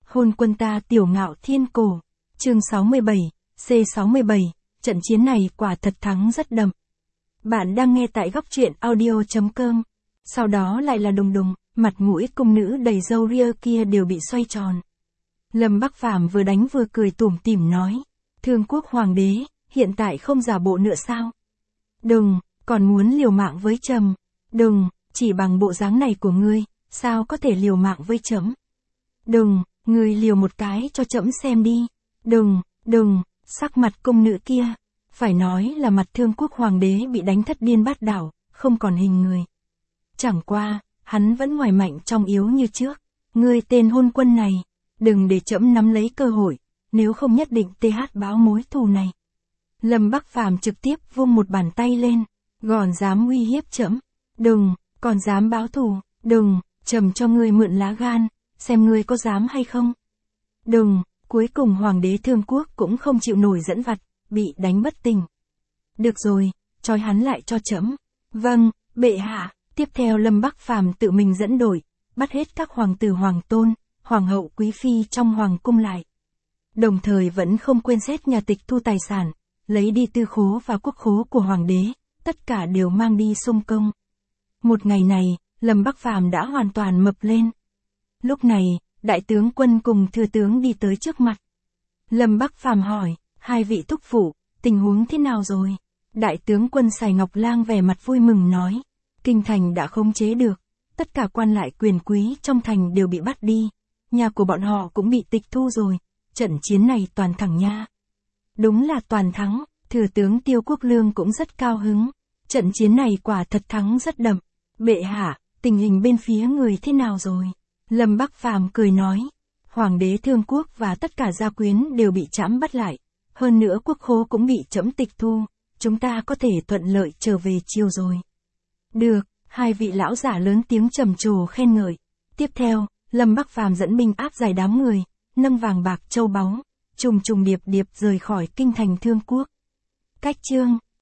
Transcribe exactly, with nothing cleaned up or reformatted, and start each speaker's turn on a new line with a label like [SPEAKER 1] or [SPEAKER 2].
[SPEAKER 1] Hôn quân ta tiểu ngạo thiên cổ. Chương sáu mươi bảy, C sáu mươi bảy, trận chiến này quả thật thắng rất đậm. Bạn đang nghe tại góc truyện audio chấm com. Sau đó lại là đùng đùng, mặt mũi cung nữ đầy râu ria kia đều bị xoay tròn. Lâm Bắc Phàm vừa đánh vừa cười tủm tỉm nói. Thương quốc hoàng đế, hiện tại không giả bộ nữa sao? Đừng, còn muốn liều mạng với trẫm. Đừng, chỉ bằng bộ dáng này của ngươi, sao có thể liều mạng với trẫm? Đừng, ngươi liều một cái cho trẫm xem đi. Đừng, đừng, sắc mặt cung nữ kia, phải nói là mặt Thương quốc hoàng đế bị đánh thất điên bát đảo, không còn hình người. Chẳng qua, hắn vẫn ngoài mạnh trong yếu như trước. Ngươi tên hôn quân này, đừng để trẫm nắm lấy cơ hội, nếu không nhất định th báo mối thù này. Lâm Bắc Phàm trực tiếp vung một bàn tay lên, còn dám uy hiếp trẫm? Đừng, còn dám báo thù, đừng, trẫm cho ngươi mượn lá gan, xem ngươi có dám hay không. Đừng, cuối cùng hoàng đế Thương quốc cũng không chịu nổi dẫn vặt, bị đánh bất tỉnh. Được rồi, trói hắn lại cho trẫm. Vâng, bệ hạ. Tiếp theo Lâm Bắc Phàm tự mình dẫn đội, bắt hết các hoàng tử hoàng tôn, hoàng hậu quý phi trong hoàng cung lại. Đồng thời vẫn không quên xét nhà tịch thu tài sản, lấy đi tư khố và quốc khố của hoàng đế, tất cả đều mang đi xung công. Một ngày này, Lâm Bắc Phàm đã hoàn toàn mập lên. Lúc này, đại tướng quân cùng thừa tướng đi tới trước mặt. Lâm Bắc Phàm hỏi, hai vị thúc phụ, tình huống thế nào rồi? Đại tướng quân Sài Ngọc Lang vẻ mặt vui mừng nói. Kinh thành đã khống chế được, tất cả quan lại quyền quý trong thành đều bị bắt đi, nhà của bọn họ cũng bị tịch thu rồi, trận chiến này toàn thắng nha. Đúng là toàn thắng, thừa tướng Tiêu Quốc Lương cũng rất cao hứng, trận chiến này quả thật thắng rất đậm. Bệ hạ, tình hình bên phía người thế nào rồi? Lâm Bắc Phàm cười nói, hoàng đế Thương quốc và tất cả gia quyến đều bị trẫm bắt lại, hơn nữa quốc khố cũng bị trẫm tịch thu, chúng ta có thể thuận lợi trở về chiều rồi. Được, hai vị lão giả lớn tiếng trầm trồ khen ngợi. Tiếp theo, Lâm Bắc Phàm dẫn binh áp giải đám người, nâng vàng bạc châu báu, trùng trùng điệp điệp rời khỏi kinh thành Thương quốc. Cách chương